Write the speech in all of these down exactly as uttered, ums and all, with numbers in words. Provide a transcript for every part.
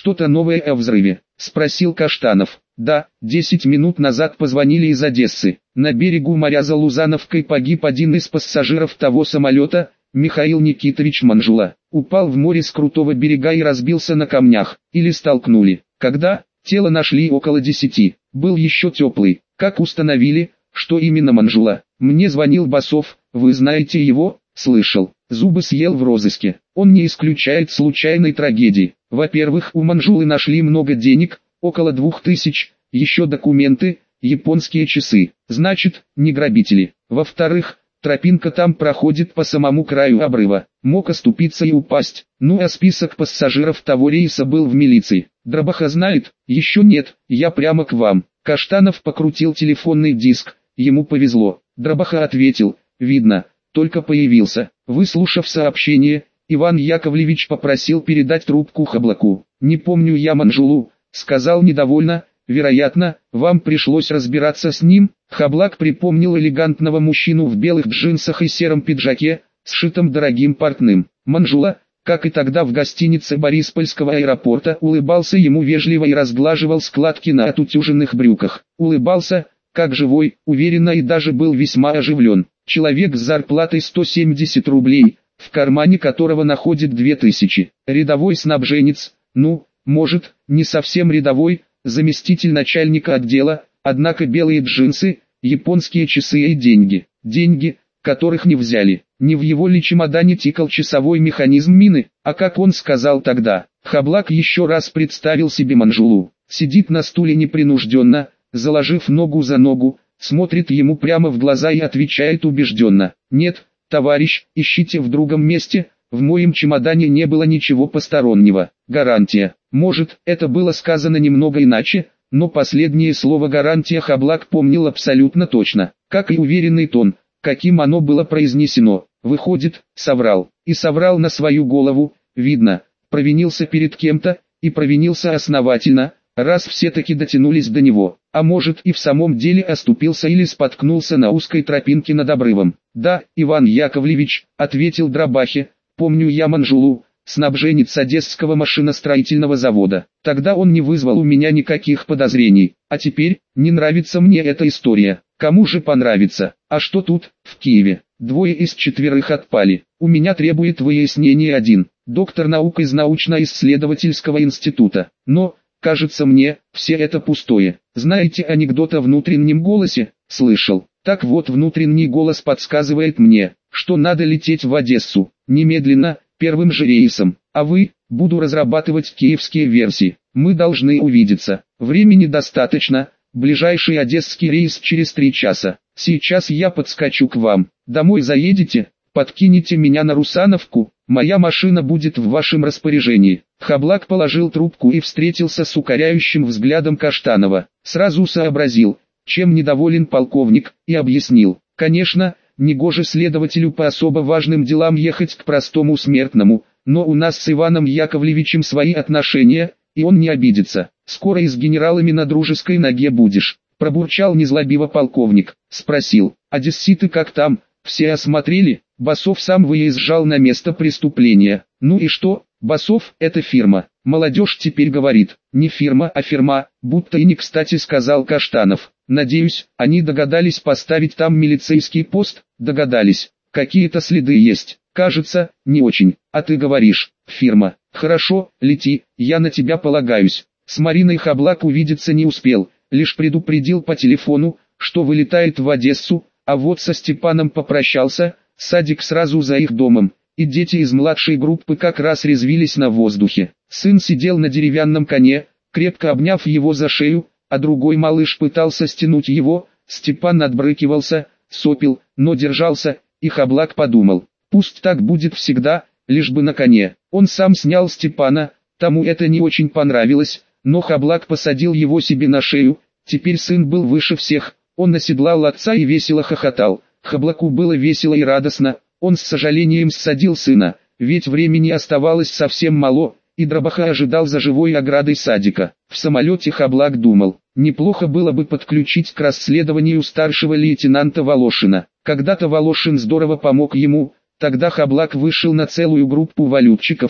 что-то новое о взрыве?» – спросил Каштанов. «Да, десять минут назад позвонили из Одессы. На берегу моря за Лузановкой погиб один из пассажиров того самолета, Михаил Никитович Манжула. Упал в море с крутого берега и разбился на камнях. Или столкнули. Когда? Тело нашли около десяти. Был еще теплый. Как установили, что именно Манжула? Мне звонил Басов, вы знаете его?» «Слышал. Зубы съел в розыске. Он не исключает случайной трагедии. Во-первых, у Манжулы нашли много денег, около двух тысяч, еще документы, японские часы. Значит, не грабители. Во-вторых, тропинка там проходит по самому краю обрыва. Мог оступиться и упасть. Ну а список пассажиров того рейса был в милиции. Дробаха знает? Еще нет, я прямо к вам». Каштанов покрутил телефонный диск. Ему повезло. Дробаха ответил: «Видно, только появился». Выслушав сообщение, Иван Яковлевич попросил передать трубку Хаблаку. «Не помню я Манжулу», — сказал недовольно, «вероятно, вам пришлось разбираться с ним». Хаблак припомнил элегантного мужчину в белых джинсах и сером пиджаке, сшитом дорогим портным. Манжула, как и тогда в гостинице Бориспольского аэропорта, улыбался ему вежливо и разглаживал складки на отутюженных брюках. Улыбался, как живой, уверенно, и даже был весьма оживлен. Человек с зарплатой сто семьдесят рублей, в кармане которого находит две тысячи. Рядовой снабженец, ну, может, не совсем рядовой, заместитель начальника отдела, однако белые джинсы, японские часы и деньги. Деньги, которых не взяли. Не в его ли чемодане тикал часовой механизм мины? А как он сказал тогда? Хаблак еще раз представил себе Манжулу. Сидит на стуле непринужденно, заложив ногу за ногу, смотрит ему прямо в глаза и отвечает убежденно: «Нет, товарищ, ищите в другом месте, в моем чемодане не было ничего постороннего». Гарантия. Может, это было сказано немного иначе, но последнее слово «гарантия» Хаблак помнил абсолютно точно, как и уверенный тон, каким оно было произнесено. Выходит, соврал. И соврал на свою голову, видно, провинился перед кем-то, и провинился основательно, раз все-таки дотянулись до него. А может, и в самом деле оступился или споткнулся на узкой тропинке над обрывом. «Да, Иван Яковлевич», — ответил Дробахе, «помню я Манжулу, снабженец Одесского машиностроительного завода. Тогда он не вызвал у меня никаких подозрений. А теперь, не нравится мне эта история. Кому же понравится? А что тут, в Киеве? Двое из четверых отпали. У меня требует выяснения один, доктор наук из научно-исследовательского института. Но, кажется мне, все это пустое. Знаете анекдот о внутреннем голосе? Слышал. Так вот, внутренний голос подсказывает мне, что надо лететь в Одессу. Немедленно, первым же рейсом. А вы, буду разрабатывать киевские версии. Мы должны увидеться. Времени достаточно. Ближайший одесский рейс через три часа. Сейчас я подскочу к вам. Домой заедете? Подкинете меня на Русановку? Моя машина будет в вашем распоряжении». Хаблак положил трубку и встретился с укоряющим взглядом Каштанова. Сразу сообразил, чем недоволен полковник, и объяснил: «Конечно, негоже следователю по особо важным делам ехать к простому смертному, но у нас с Иваном Яковлевичем свои отношения, и он не обидится. Скоро и с генералами на дружеской ноге будешь». Пробурчал незлобиво полковник, спросил: «Одесситы как там, все осмотрели?» Басов сам выезжал на место преступления. «Ну и что? Басов — это фирма. Молодежь теперь говорит, не фирма, а фирма, будто и не кстати», сказал Каштанов. «Надеюсь, они догадались поставить там милицейский пост?» «Догадались. Какие-то следы есть. Кажется, не очень. А ты говоришь, фирма. Хорошо, лети, я на тебя полагаюсь». С Мариной Хаблак увидеться не успел, лишь предупредил по телефону, что вылетает в Одессу, а вот со Степаном попрощался. Садик сразу за их домом, и дети из младшей группы как раз резвились на воздухе. Сын сидел на деревянном коне, крепко обняв его за шею, а другой малыш пытался стянуть его. Степан отбрыкивался, сопел, но держался, и Хаблак подумал: пусть так будет всегда, лишь бы на коне. Он сам снял Степана, тому это не очень понравилось, но Хаблак посадил его себе на шею. Теперь сын был выше всех, он оседлал отца и весело хохотал. Хаблаку было весело и радостно, он с сожалением ссадил сына, ведь времени оставалось совсем мало, и Дробаха ожидал за живой оградой садика. В самолете Хаблак думал, неплохо было бы подключить к расследованию старшего лейтенанта Волошина. Когда-то Волошин здорово помог ему, тогда Хаблак вышел на целую группу валютчиков,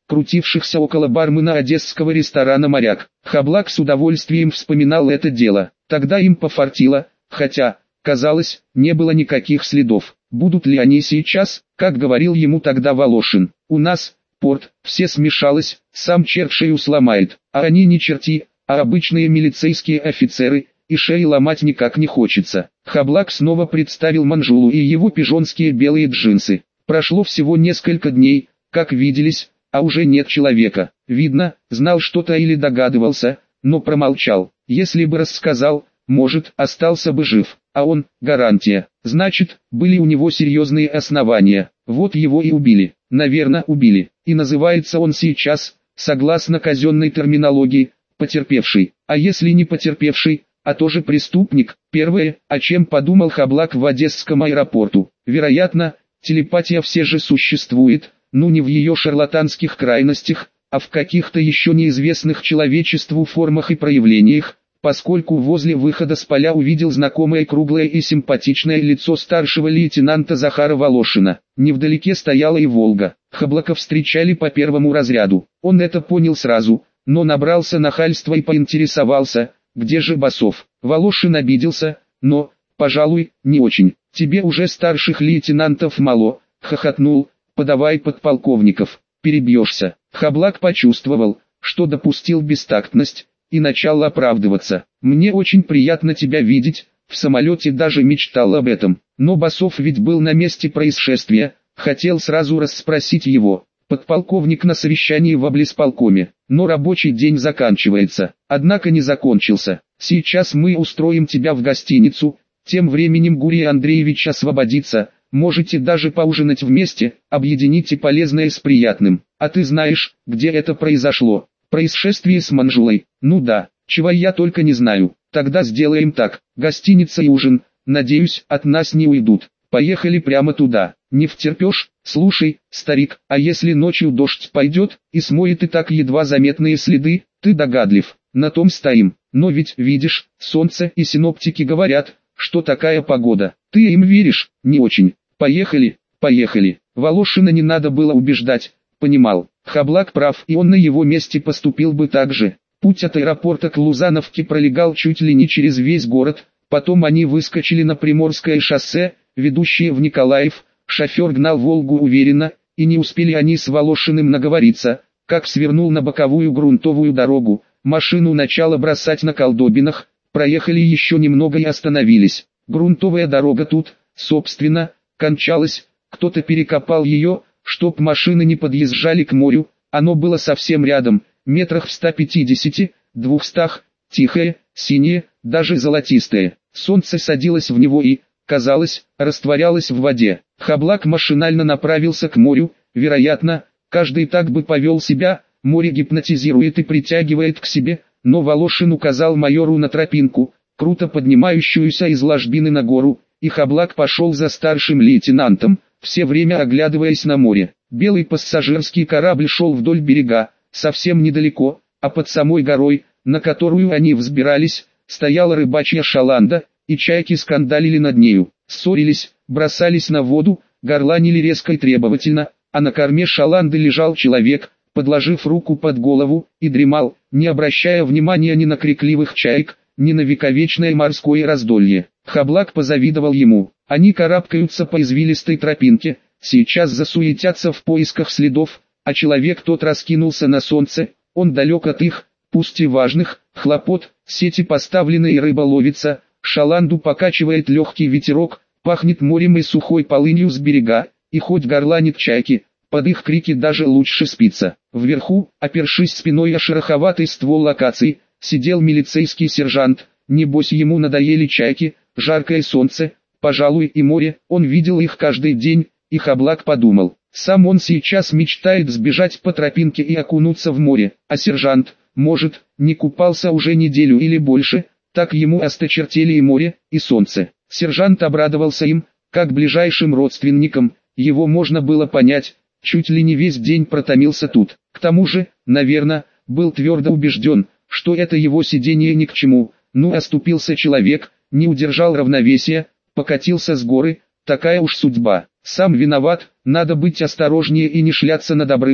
крутившихся около бармена одесского ресторана «Моряк». Хаблак с удовольствием вспоминал это дело. Тогда им пофартило, хотя, казалось, не было никаких следов. Будут ли они сейчас, как говорил ему тогда Волошин. У нас, порт, все смешалось, сам черт шею сломает, а они не черти, а обычные милицейские офицеры, и шеи ломать никак не хочется. Хаблак снова представил Манжулу и его пижонские белые джинсы. Прошло всего несколько дней, как виделись, а уже нет человека. Видно, знал что-то или догадывался, но промолчал. Если бы рассказал, может, остался бы жив. А он, гарантия. Значит, были у него серьезные основания. Вот его и убили. Наверное, убили. И называется он сейчас, согласно казенной терминологии, потерпевший. А если не потерпевший, а тоже преступник? Первое, о чем подумал Хаблак в Одесском аэропорту. Вероятно, телепатия все же существует, ну не в ее шарлатанских крайностях, а в каких-то еще неизвестных человечеству формах и проявлениях, поскольку возле выхода с поля увидел знакомое круглое и симпатичное лицо старшего лейтенанта Захара Волошина. Невдалеке стояла и «Волга». Хаблака встречали по первому разряду. Он это понял сразу, но набрался нахальства и поинтересовался, где же Басов. Волошин обиделся, но, пожалуй, не очень. Тебе уже старших лейтенантов мало, хохотнул, подавай подполковников, перебьешься. Хаблак почувствовал, что допустил бестактность, и начал оправдываться. Мне очень приятно тебя видеть, в самолете даже мечтал об этом. Но Басов ведь был на месте происшествия, хотел сразу расспросить его. Подполковник на совещании в облисполкоме, но рабочий день заканчивается. Однако не закончился. Сейчас мы устроим тебя в гостиницу, тем временем Гурий Андреевич освободится, можете даже поужинать вместе, объедините полезное с приятным. А ты знаешь, где это произошло? Происшествие с Манжулой. Ну да, чего я только не знаю. Тогда сделаем так, гостиница и ужин, надеюсь, от нас не уйдут. Поехали прямо туда. Не втерпешь? Слушай, старик, а если ночью дождь пойдет, и смоет и так едва заметные следы? Ты догадлив, на том стоим. Но ведь, видишь, солнце и синоптики говорят, что такая погода. Ты им веришь? Не очень. Поехали, поехали. Волошина не надо было убеждать, понимал. Хаблак прав, и он на его месте поступил бы так же. Путь от аэропорта к Лузановке пролегал чуть ли не через весь город, потом они выскочили на Приморское шоссе, ведущее в Николаев. Шофер гнал «Волгу» уверенно, и не успели они с Волошиным наговориться, как свернул на боковую грунтовую дорогу, машину начало бросать на колдобинах, проехали еще немного и остановились. Грунтовая дорога тут, собственно, кончалась, кто-то перекопал ее, чтоб машины не подъезжали к морю, оно было совсем рядом, метрах в ста пятидесяти, двухстах, тихое, синее, даже золотистое. Солнце садилось в него и, казалось, растворялось в воде. Хаблак машинально направился к морю, вероятно, каждый так бы повел себя, море гипнотизирует и притягивает к себе, но Волошин указал майору на тропинку, круто поднимающуюся из ложбины на гору, и Хаблак пошел за старшим лейтенантом, все время оглядываясь на море. Белый пассажирский корабль шел вдоль берега, совсем недалеко, а под самой горой, на которую они взбирались, стояла рыбачья шаланда, и чайки скандалили над нею, ссорились, бросались на воду, горланили резко и требовательно, а на корме шаланды лежал человек, подложив руку под голову, и дремал, не обращая внимания ни на крикливых чаек, ни на вековечное морское раздолье. Хаблак позавидовал ему. Они карабкаются по извилистой тропинке, сейчас засуетятся в поисках следов, а человек тот раскинулся на солнце, он далек от их, пусть и важных, хлопот, сети поставлены и рыба ловится, шаланду покачивает легкий ветерок, пахнет морем и сухой полынью с берега, и хоть горланит чайки, под их крики даже лучше спится. Вверху, опершись спиной о шероховатый ствол акации, сидел милицейский сержант, небось ему надоели чайки, жаркое солнце, пожалуй и море, он видел их каждый день, и Хаблак подумал, сам он сейчас мечтает сбежать по тропинке и окунуться в море, а сержант, может, не купался уже неделю или больше, так ему осточертели и море, и солнце. Сержант обрадовался им, как ближайшим родственникам, его можно было понять, чуть ли не весь день протомился тут. К тому же, наверное, был твердо убежден, что это его сидение ни к чему, ну оступился человек, не удержал равновесия, покатился с горы, такая уж судьба. Сам виноват, надо быть осторожнее и не шляться над обрывом,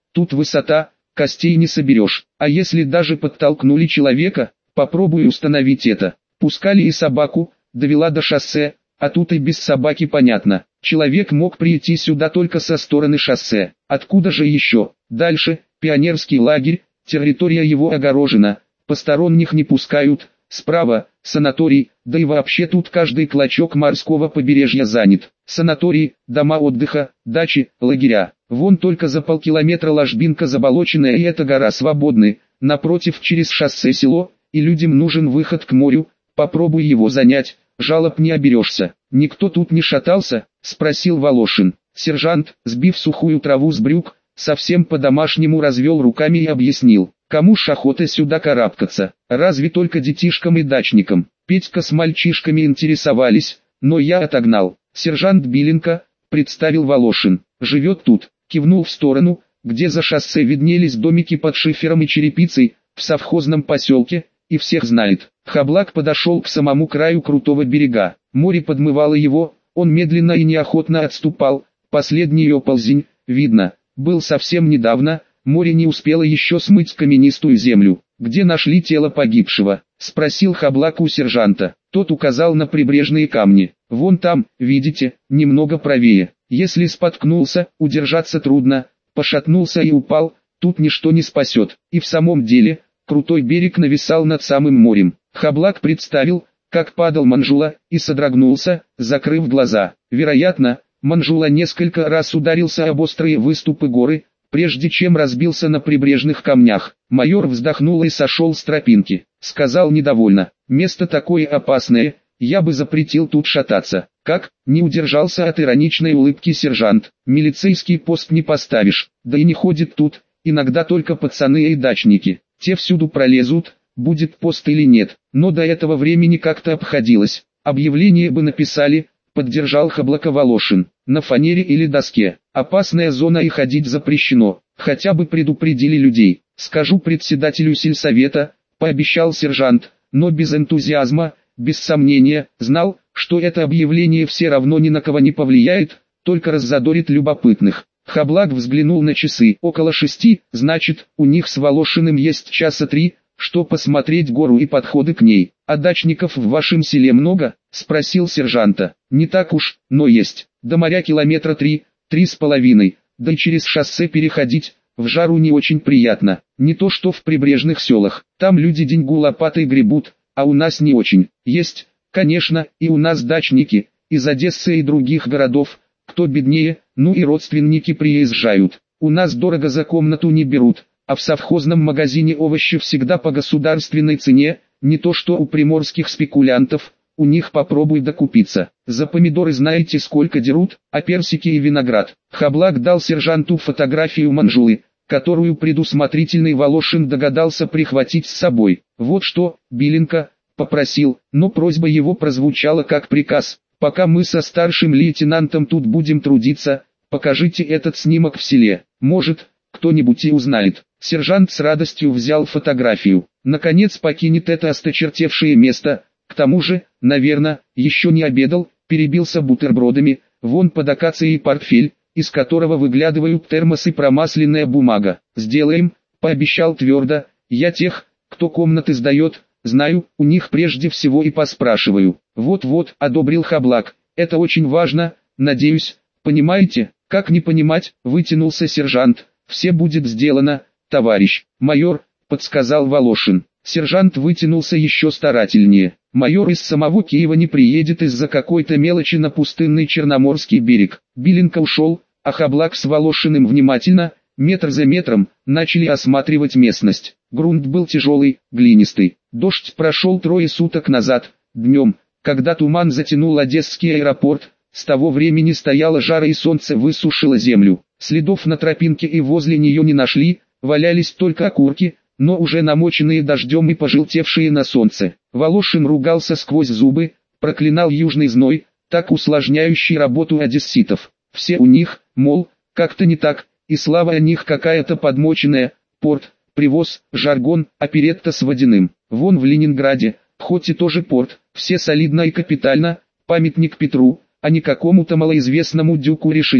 Тут высота, костей не соберешь. А если даже подтолкнули человека, попробуй установить это. Пускали и собаку, довела до шоссе, а тут и без собаки понятно. Человек мог прийти сюда только со стороны шоссе. Откуда же еще? Дальше, пионерский лагерь, территория его огорожена, посторонних не пускают. Справа, санаторий, да и вообще тут каждый клочок морского побережья занят. Санатории, дома отдыха, дачи, лагеря. Вон только за полкилометра ложбинка заболоченная и эта гора свободны. Напротив через шоссе село, и людям нужен выход к морю. Попробуй его занять, жалоб не оберешься. Никто тут не шатался? Спросил Волошин. Сержант, сбив сухую траву с брюк, совсем по-домашнему развел руками и объяснил. Кому ж охота сюда карабкаться, разве только детишкам и дачникам. Петька с мальчишками интересовались, но я отогнал. Сержант Биленко, представил Волошин, живет тут, кивнул в сторону, где за шоссе виднелись домики под шифером и черепицей, в совхозном поселке, и всех знает. Хаблак подошел к самому краю крутого берега, море подмывало его, он медленно и неохотно отступал, последний оползень, видно, был совсем недавно. Море не успело еще смыть каменистую землю. «Где нашли тело погибшего?» — спросил Хаблак у сержанта. Тот указал на прибрежные камни. «Вон там, видите, немного правее. Если споткнулся, удержаться трудно, пошатнулся и упал, тут ничто не спасет». И в самом деле, крутой берег нависал над самым морем. Хаблак представил, как падал Манжула, и содрогнулся, закрыв глаза. Вероятно, Манжула несколько раз ударился об острые выступы горы, прежде чем разбился на прибрежных камнях. Майор вздохнул и сошел с тропинки. Сказал недовольно: «Место такое опасное, я бы запретил тут шататься». «Как?» — не удержался от ироничной улыбки сержант. «Милицейский пост не поставишь, да и не ходит тут, иногда только пацаны и дачники. Те всюду пролезут, будет пост или нет, но до этого времени как-то обходилось. Объявление бы написали», — поддержал Хаблака Волошин. «На фанере или доске. Опасная зона и ходить запрещено. Хотя бы предупредили людей. Скажу председателю сельсовета», — пообещал сержант, но без энтузиазма, без сомнения, знал, что это объявление все равно ни на кого не повлияет, только раззадорит любопытных. Хаблак взглянул на часы. Около шести, значит, у них с Волошиным есть часа три, что посмотреть гору и подходы к ней. «А дачников в вашем селе много?» — спросил сержанта. «Не так уж, но есть. До моря километра три, три с половиной, да и через шоссе переходить, в жару не очень приятно. Не то что в прибрежных селах, там люди деньгу лопатой гребут, а у нас не очень. Есть, конечно, и у нас дачники, из Одессы и других городов, кто беднее, ну и родственники приезжают. У нас дорого за комнату не берут, а в совхозном магазине овощи всегда по государственной цене, не то что у приморских спекулянтов, у них попробуй докупиться. За помидоры знаете сколько дерут, а персики и виноград». Хаблак дал сержанту фотографию Манжулы, которую предусмотрительный Волошин догадался прихватить с собой. «Вот что, Биленко», — попросил, но просьба его прозвучала как приказ. «Пока мы со старшим лейтенантом тут будем трудиться, покажите этот снимок в селе, может, кто-нибудь и узнает». Сержант с радостью взял фотографию. Наконец покинет это осточертевшее место. К тому же, наверное, еще не обедал, перебился бутербродами, вон под акацией портфель, из которого выглядывают термос и промасленная бумага. «Сделаем», — пообещал твердо, «я тех, кто комнаты сдает, знаю, у них прежде всего и поспрашиваю». «Вот-вот», — одобрил Хаблак, «это очень важно, надеюсь, понимаете?» «Как не понимать», — вытянулся сержант, «все будет сделано, товарищ майор», — подсказал Волошин. Сержант вытянулся еще старательнее. «Майор из самого Киева не приедет из-за какой-то мелочи на пустынный Черноморский берег». Биленко ушел, а Хаблак с Волошиным внимательно, метр за метром, начали осматривать местность. Грунт был тяжелый, глинистый. Дождь прошел трое суток назад, днем, когда туман затянул Одесский аэропорт. С того времени стояла жара и солнце высушило землю. Следов на тропинке и возле нее не нашли, валялись только окурки, но уже намоченные дождем и пожелтевшие на солнце. Волошин ругался сквозь зубы, проклинал южный зной, так усложняющий работу одесситов. Все у них, мол, как-то не так, и слава о них какая-то подмоченная, порт, привоз, жаргон, оперетта с водяным. Вон в Ленинграде, хоть и тоже порт, все солидно и капитально, памятник Петру, а не какому-то малоизвестному дюку Ришелье,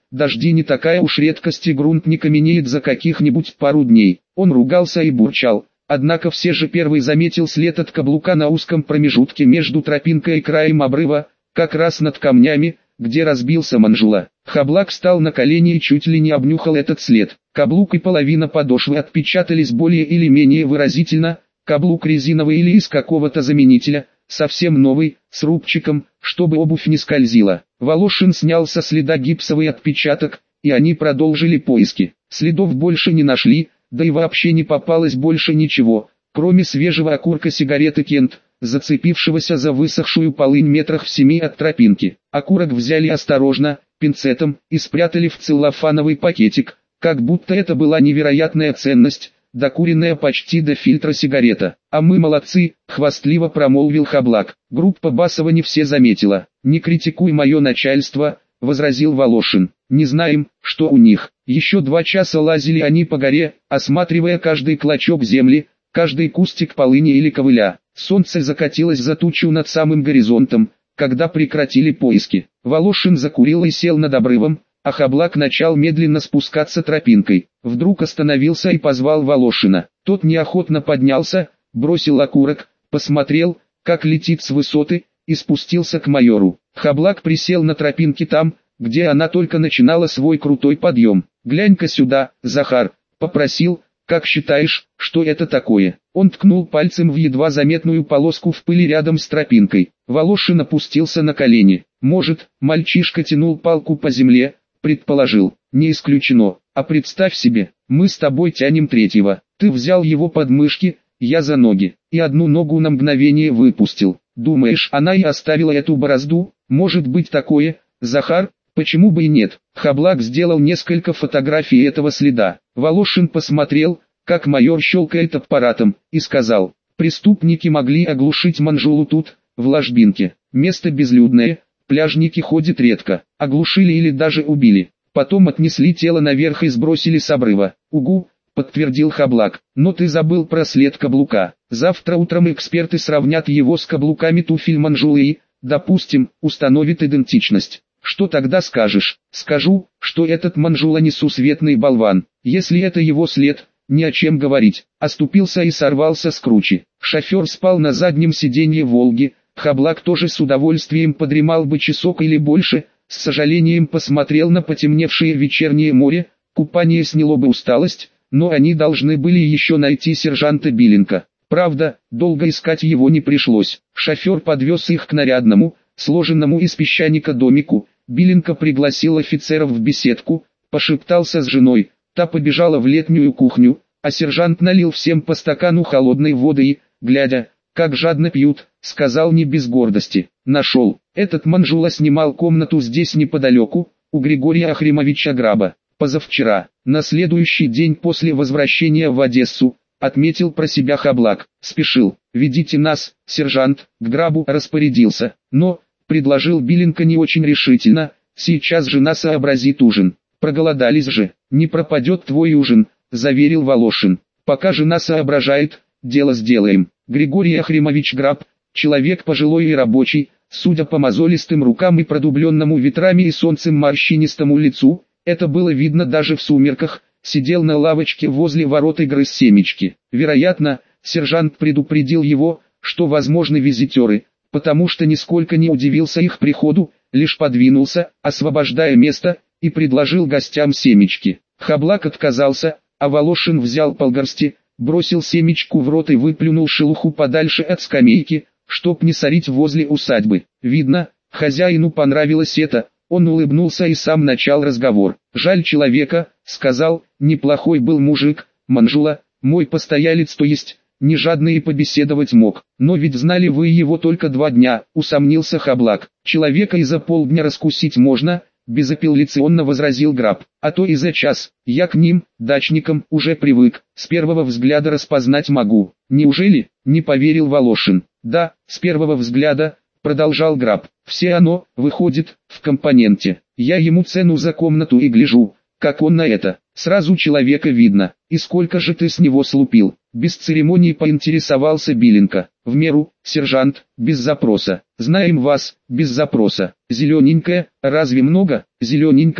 дожди не такая уж редкость, и грунт не каменеет за каких-нибудь пару дней. Он ругался и бурчал. Однако все же первый заметил след от каблука на узком промежутке между тропинкой и краем обрыва, как раз над камнями, где разбился Манжула. Хаблак встал на колени и чуть ли не обнюхал этот след. Каблук и половина подошвы отпечатались более или менее выразительно, каблук резиновый или из какого-то заменителя, совсем новый, с рубчиком, чтобы обувь не скользила. Волошин снял со следа гипсовый отпечаток, и они продолжили поиски. Следов больше не нашли, да и вообще не попалось больше ничего, кроме свежего окурка сигареты Кент, зацепившегося за высохшую полынь метрах в семи от тропинки. Окурок взяли осторожно, пинцетом, и спрятали в целлофановый пакетик, как будто это была невероятная ценность, докуренная почти до фильтра сигарета. «А мы молодцы», — хвастливо промолвил Хаблак. «Группа Басова не все заметила». «Не критикуй мое начальство», — возразил Волошин. «Не знаем, что у них». Еще два часа лазили они по горе, осматривая каждый клочок земли, каждый кустик полыни или ковыля. Солнце закатилось за тучу над самым горизонтом, когда прекратили поиски. Волошин закурил и сел над обрывом, а Хаблак начал медленно спускаться тропинкой. Вдруг остановился и позвал Волошина. Тот неохотно поднялся, бросил окурок, посмотрел, как летит с высоты, и спустился к майору. Хаблак присел на тропинке там, где она только начинала свой крутой подъем. «Глянь-ка сюда, Захар», — попросил, — «как считаешь, что это такое?» Он ткнул пальцем в едва заметную полоску в пыли рядом с тропинкой. Волошин опустился на колени. «Может, мальчишка тянул палку по земле», — предположил. «Не исключено. А представь себе, мы с тобой тянем третьего. Ты взял его под мышки, я за ноги, и одну ногу на мгновение выпустил. Думаешь, она и оставила эту борозду? Может быть такое, Захар? Почему бы и нет?» Хаблак сделал несколько фотографий этого следа. Волошин посмотрел, как майор щелкает аппаратом, и сказал: «Преступники могли оглушить Манжулу тут, в ложбинке. Место безлюдное, пляжники ходят редко. Оглушили или даже убили. Потом отнесли тело наверх и сбросили с обрыва». «Угу», — подтвердил Хаблак. «Но ты забыл про след каблука. Завтра утром эксперты сравнят его с каблуками туфель Манжулы и, допустим, установят идентичность. Что тогда скажешь?» «Скажу, что этот Манжула несусветный болван. Если это его след, ни о чем говорить». Оступился и сорвался с кручи. Шофер спал на заднем сиденье «Волги». Хаблак тоже с удовольствием подремал бы часок или больше, с сожалением посмотрел на потемневшее вечернее море. Купание сняло бы усталость, но они должны были еще найти сержанта Биленко. Правда, долго искать его не пришлось. Шофер подвез их к нарядному, сложенному из песчаника домику. Биленко пригласил офицеров в беседку, пошептался с женой, та побежала в летнюю кухню, а сержант налил всем по стакану холодной воды и, глядя, как жадно пьют, сказал не без гордости: «Нашел, этот Манжула снимал комнату здесь неподалеку, у Григория Ахримовича Граба, позавчера». На следующий день после возвращения в Одессу, отметил про себя Хаблак, спешил. «Ведите нас, сержант», к Грабу распорядился, но, предложил Биленко не очень решительно, «сейчас жена сообразит ужин». «Проголодались же, не пропадет твой ужин», заверил Волошин. «Пока жена соображает, дело сделаем». Григорий Ахримович Граб, человек пожилой и рабочий, судя по мозолистым рукам и продубленному ветрами и солнцем морщинистому лицу, это было видно даже в сумерках, сидел на лавочке возле ворот и грыз семечки. Вероятно, сержант предупредил его, что возможны визитеры, потому что нисколько не удивился их приходу, лишь подвинулся, освобождая место, и предложил гостям семечки. Хаблак отказался, а Волошин взял полгорсти, бросил семечку в рот и выплюнул шелуху подальше от скамейки, чтоб не сорить возле усадьбы. Видно, хозяину понравилось это, он улыбнулся и сам начал разговор. «Жаль человека», — сказал, — «неплохой был мужик, Манжула, мой постоялец, то есть, не жадный и побеседовать мог. Но ведь знали вы его только два дня», — усомнился Хаблак. «Человека и за полдня раскусить можно», — безапелляционно возразил Граб. «А то и за час. Я к ним, дачникам, уже привык, с первого взгляда распознать могу». «Неужели?» — не поверил Волошин. «Да, с первого взгляда», — продолжал Граб. «Все оно, выходит, в компоненте. Я ему цену за комнату и гляжу, как он на это. Сразу человека видно. И сколько же ты с него слупил?» Без церемонии поинтересовался Биленко. «В меру, сержант, без запроса. Знаем вас, без запроса. Зелененькая, разве много?» «Зелененькая,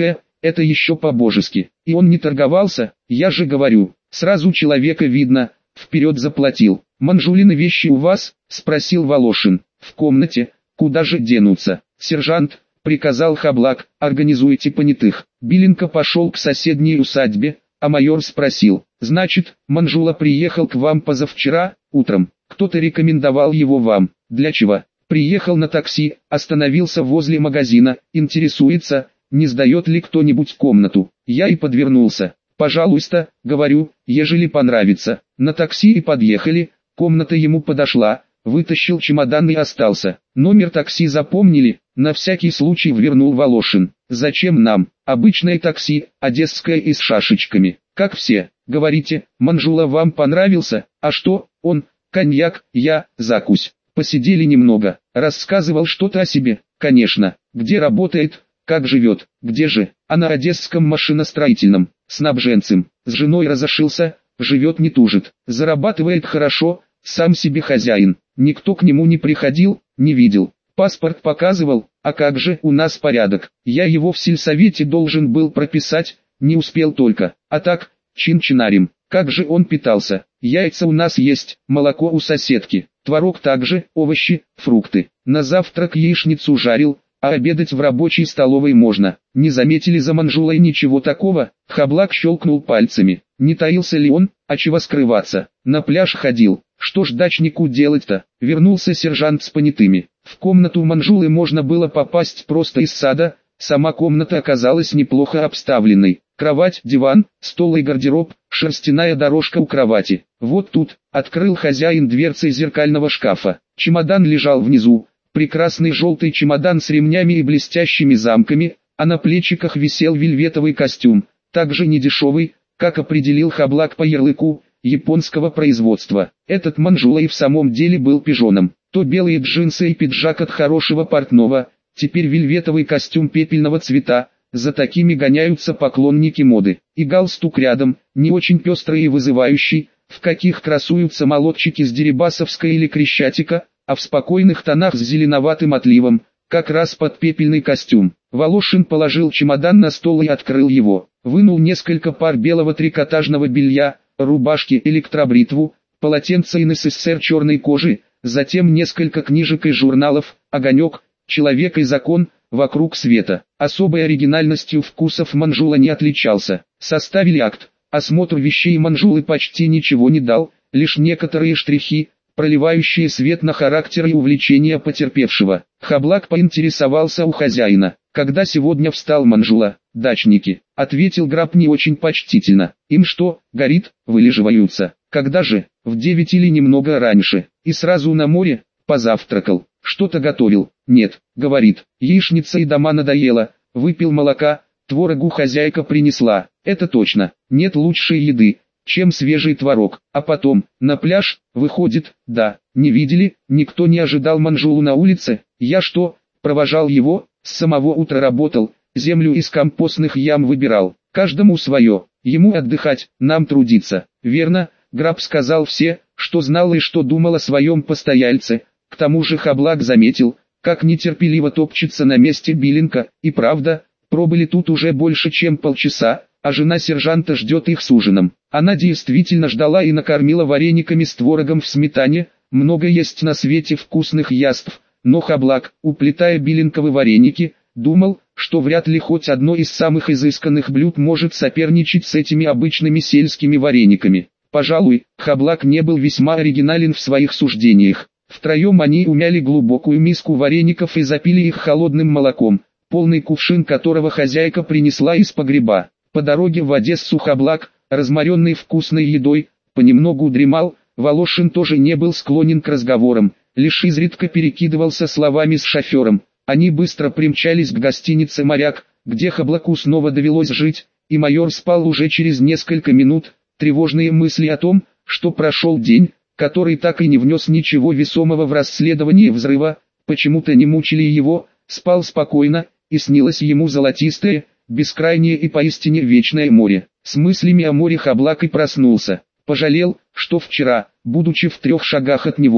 это еще по-божески. И он не торговался, я же говорю, сразу человека видно, вперед заплатил. «Манжулины вещи у вас?» – спросил Волошин. «В комнате, куда же денутся?» «Сержант», – приказал Хаблак, – «организуйте понятых». Биленко пошел к соседней усадьбе, а майор спросил: «Значит, Манжула приехал к вам позавчера, утром? Кто-то рекомендовал его вам? Для чего?» «Приехал на такси, остановился возле магазина, интересуется, не сдает ли кто-нибудь комнату. Я и подвернулся. Пожалуйста, говорю, ежели понравится». На такси и подъехали, комната ему подошла, вытащил чемодан и остался. «Номер такси запомнили?» — на всякий случай ввернул Волошин. «Зачем нам? Обычное такси, одесское и с шашечками. Как все. Говорите, Манжула вам понравился? А что, он? Коньяк, я, закусь». Посидели немного, рассказывал что-то о себе, конечно, где работает, как живет, где же, а на одесском машиностроительном, снабженцем, с женой разошился, живет не тужит, зарабатывает хорошо, сам себе хозяин, никто к нему не приходил, не видел, паспорт показывал, а как же у нас порядок, я его в сельсовете должен был прописать, не успел только, а так, чин-чинарем, как же он питался, яйца у нас есть, молоко у соседки. Творог также, овощи, фрукты. На завтрак яичницу жарил, а обедать в рабочей столовой можно. Не заметили за Манжулой ничего такого? Хаблак щелкнул пальцами. Не таился ли он, а чего скрываться? На пляж ходил. Что ж дачнику делать-то? Вернулся сержант с понятыми. В комнату Манжулы можно было попасть просто из сада. Сама комната оказалась неплохо обставленной. Кровать, диван, стол и гардероб, шерстяная дорожка у кровати. Вот тут, открыл хозяин дверцы зеркального шкафа. Чемодан лежал внизу, прекрасный желтый чемодан с ремнями и блестящими замками, а на плечиках висел вельветовый костюм, также недешевый, как определил Хаблак по ярлыку, японского производства. Этот Манжула и в самом деле был пижоном. То белые джинсы и пиджак от хорошего портного, теперь вельветовый костюм пепельного цвета. За такими гоняются поклонники моды. И галстук рядом, не очень пестрый и вызывающий, в каких красуются молодчики с Дерибасовска или Крещатика, а в спокойных тонах с зеленоватым отливом, как раз под пепельный костюм. Волошин положил чемодан на стол и открыл его. Вынул несколько пар белого трикотажного белья, рубашки, электробритву, полотенце эн эс эс эс эр черной кожи, затем несколько книжек и журналов, «Огонек», «Человек и закон», «Вокруг света». Особой оригинальностью вкусов Манжула не отличался. Составили акт. Осмотр вещей Манжулы почти ничего не дал, лишь некоторые штрихи, проливающие свет на характер и увлечения потерпевшего. Хаблак поинтересовался у хозяина, когда сегодня встал Манжула. «Дачники», — ответил Граб не очень почтительно. «Им что, горит, вылеживаются? Когда же? В девять или немного раньше? И сразу на море? Позавтракал. Что-то готовил. Нет, говорит, яичница и дома надоело, выпил молока, творогу хозяйка принесла. Это точно, нет лучшей еды, чем свежий творог. А потом, на пляж, выходит, да, не видели, никто не ожидал Манжулу на улице. Я что, провожал его, с самого утра работал, землю из компостных ям выбирал. Каждому свое, ему отдыхать, нам трудиться. Верно, Граб сказал все, что знал и что думал о своем постояльце. К тому же Хаблак заметил, как нетерпеливо топчется на месте Биленко, и правда, пробыли тут уже больше чем полчаса, а жена сержанта ждет их с ужином. Она действительно ждала и накормила варениками с творогом в сметане, много есть на свете вкусных яств, но Хаблак, уплетая Биленковы вареники, думал, что вряд ли хоть одно из самых изысканных блюд может соперничать с этими обычными сельскими варениками. Пожалуй, Хаблак не был весьма оригинален в своих суждениях. Втроем они умяли глубокую миску вареников и запили их холодным молоком, полный кувшин которого хозяйка принесла из погреба. По дороге в Одессу Хаблак, разморенный вкусной едой, понемногу дремал. Волошин тоже не был склонен к разговорам, лишь изредка перекидывался словами с шофером. Они быстро примчались к гостинице «Моряк», где Хаблаку снова довелось жить, и майор спал уже через несколько минут. Тревожные мысли о том, что прошел день, который так и не внес ничего весомого в расследование взрыва, почему-то не мучили его, спал спокойно, и снилось ему золотистое, бескрайнее и поистине вечное море. С мыслями о море Хаблак и проснулся. Пожалел, что вчера, будучи в трех шагах от него,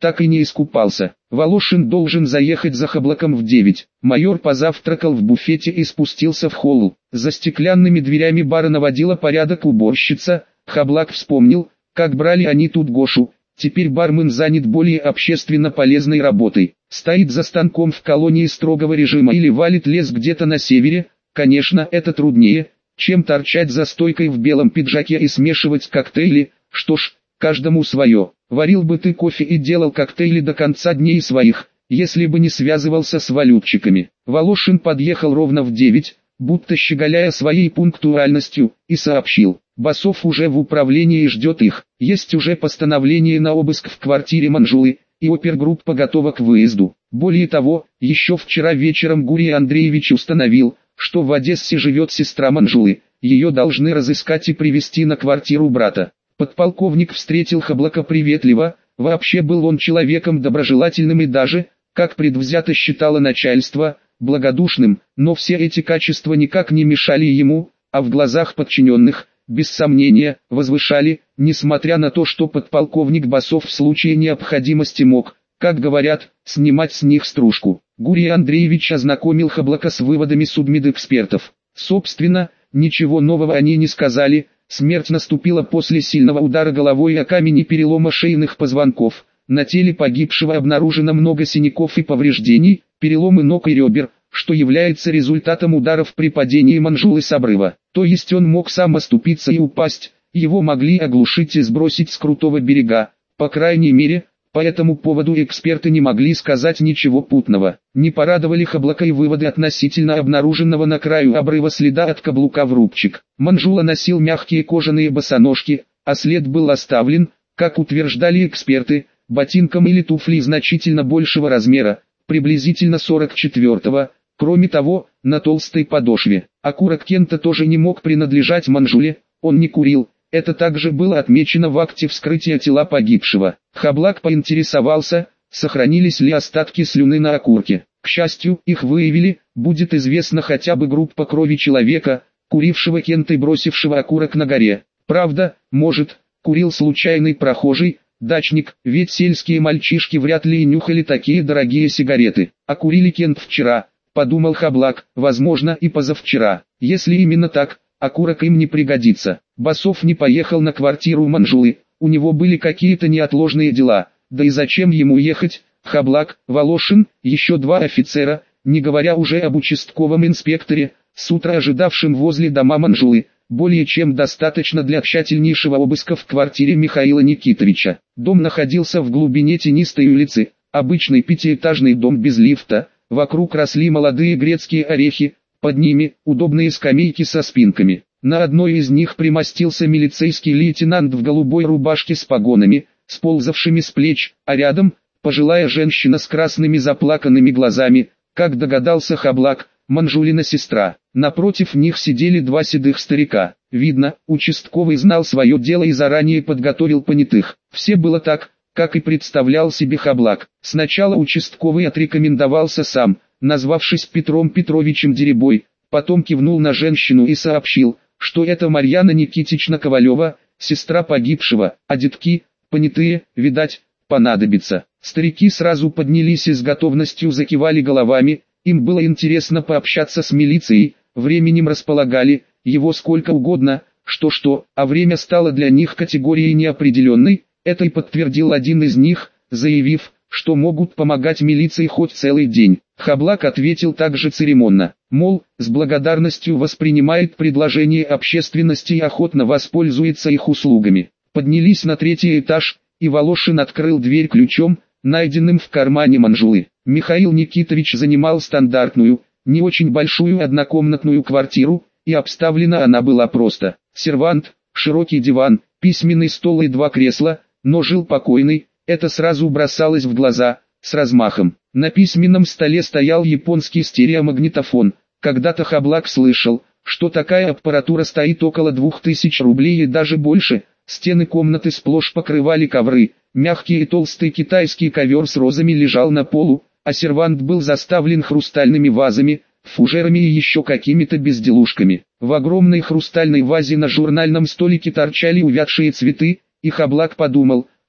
так и не искупался. Волошин должен заехать за Хаблаком в девять. Майор позавтракал в буфете и спустился в холл. За стеклянными дверями бара наводила порядок уборщица. Хаблак вспомнил, как брали они тут Гошу. Теперь бармен занят более общественно полезной работой. Стоит за станком в колонии строгого режима или валит лес где-то на севере. Конечно, это труднее, чем торчать за стойкой в белом пиджаке и смешивать коктейли. Что ж, каждому свое. Варил бы ты кофе и делал коктейли до конца дней своих, если бы не связывался с валютчиками. Волошин подъехал ровно в девять, будто щеголяя своей пунктуальностью, и сообщил: Басов уже в управлении ждет их. Есть уже постановление на обыск в квартире Манжулы, и опергруппа готова к выезду. Более того, еще вчера вечером Гурий Андреевич установил, что в Одессе живет сестра Манжулы. Ее должны разыскать и привезти на квартиру брата. Подполковник встретил Хаблака приветливо. Вообще был он человеком доброжелательным и даже, как предвзято считало начальство, благодушным, но все эти качества никак не мешали ему, а в глазах подчиненных, без сомнения, возвышали, несмотря на то, что подполковник Басов в случае необходимости мог, как говорят, снимать с них стружку. Гурий Андреевич ознакомил Хаблака с выводами судмедэкспертов. Собственно, ничего нового они не сказали. Смерть наступила после сильного удара головой о камень и перелома шейных позвонков. На теле погибшего обнаружено много синяков и повреждений, переломы ног и ребер, что является результатом ударов при падении Манжулы с обрыва. То есть он мог сам оступиться и упасть, его могли оглушить и сбросить с крутого берега. По крайней мере, по этому поводу эксперты не могли сказать ничего путного. Не порадовали Хаблака и выводы относительно обнаруженного на краю обрыва следа от каблука в рубчик. Манжула носил мягкие кожаные босоножки, а след был оставлен, как утверждали эксперты, ботинком или туфлей значительно большего размера, приблизительно сорок четвёртого. Кроме того, на толстой подошве. Окурок Кента тоже не мог принадлежать Манжуле, он не курил. Это также было отмечено в акте вскрытия тела погибшего. Хаблак поинтересовался, сохранились ли остатки слюны на окурке. К счастью, их выявили, будет известна хотя бы группа крови человека, курившего Кента и бросившего окурок на горе. Правда, может, курил случайный прохожий, дачник, ведь сельские мальчишки вряд ли и нюхали такие дорогие сигареты. А курили Кент вчера, подумал Хаблак, возможно и позавчера. Если именно так, окурок им не пригодится. Басов не поехал на квартиру Манжулы, у него были какие-то неотложные дела, да и зачем ему ехать? Хаблак, Волошин, еще два офицера, не говоря уже об участковом инспекторе, с утра ожидавшем возле дома Манжулы, более чем достаточно для тщательнейшего обыска в квартире Михаила Никитовича. Дом находился в глубине тенистой улицы, обычный пятиэтажный дом без лифта, вокруг росли молодые грецкие орехи, под ними удобные скамейки со спинками. На одной из них примостился милицейский лейтенант в голубой рубашке с погонами, сползавшими с плеч, а рядом пожилая женщина с красными заплаканными глазами, как догадался Хаблак, Манжулина сестра. Напротив них сидели два седых старика. Видно, участковый знал свое дело и заранее подготовил понятых. Все было так, как и представлял себе Хаблак. Сначала участковый отрекомендовался сам, назвавшись Петром Петровичем Деребой, потом кивнул на женщину и сообщил, что это Марьяна Никитична Ковалева, сестра погибшего, а детки, понятые, видать, понадобится. Старики сразу поднялись и с готовностью закивали головами, им было интересно пообщаться с милицией, временем располагали, его сколько угодно, что-что, а время стало для них категорией неопределенной, это и подтвердил один из них, заявив, что могут помогать милиции хоть целый день. Хаблак ответил также церемонно, мол, с благодарностью воспринимает предложение общественности и охотно воспользуется их услугами. Поднялись на третий этаж, и Волошин открыл дверь ключом, найденным в кармане Манжулы. Михаил Никитович занимал стандартную, не очень большую однокомнатную квартиру, и обставлена она была просто. Сервант, широкий диван, письменный стол и два кресла, но жил покойный, это сразу бросалось в глаза, с размахом. На письменном столе стоял японский стереомагнитофон. Когда-то Хаблак слышал, что такая аппаратура стоит около двух тысяч рублей и даже больше. Стены комнаты сплошь покрывали ковры. Мягкий и толстый китайский ковер с розами лежал на полу, а сервант был заставлен хрустальными вазами, фужерами и еще какими-то безделушками. В огромной хрустальной вазе на журнальном столике торчали увядшие цветы, и Хаблак подумал,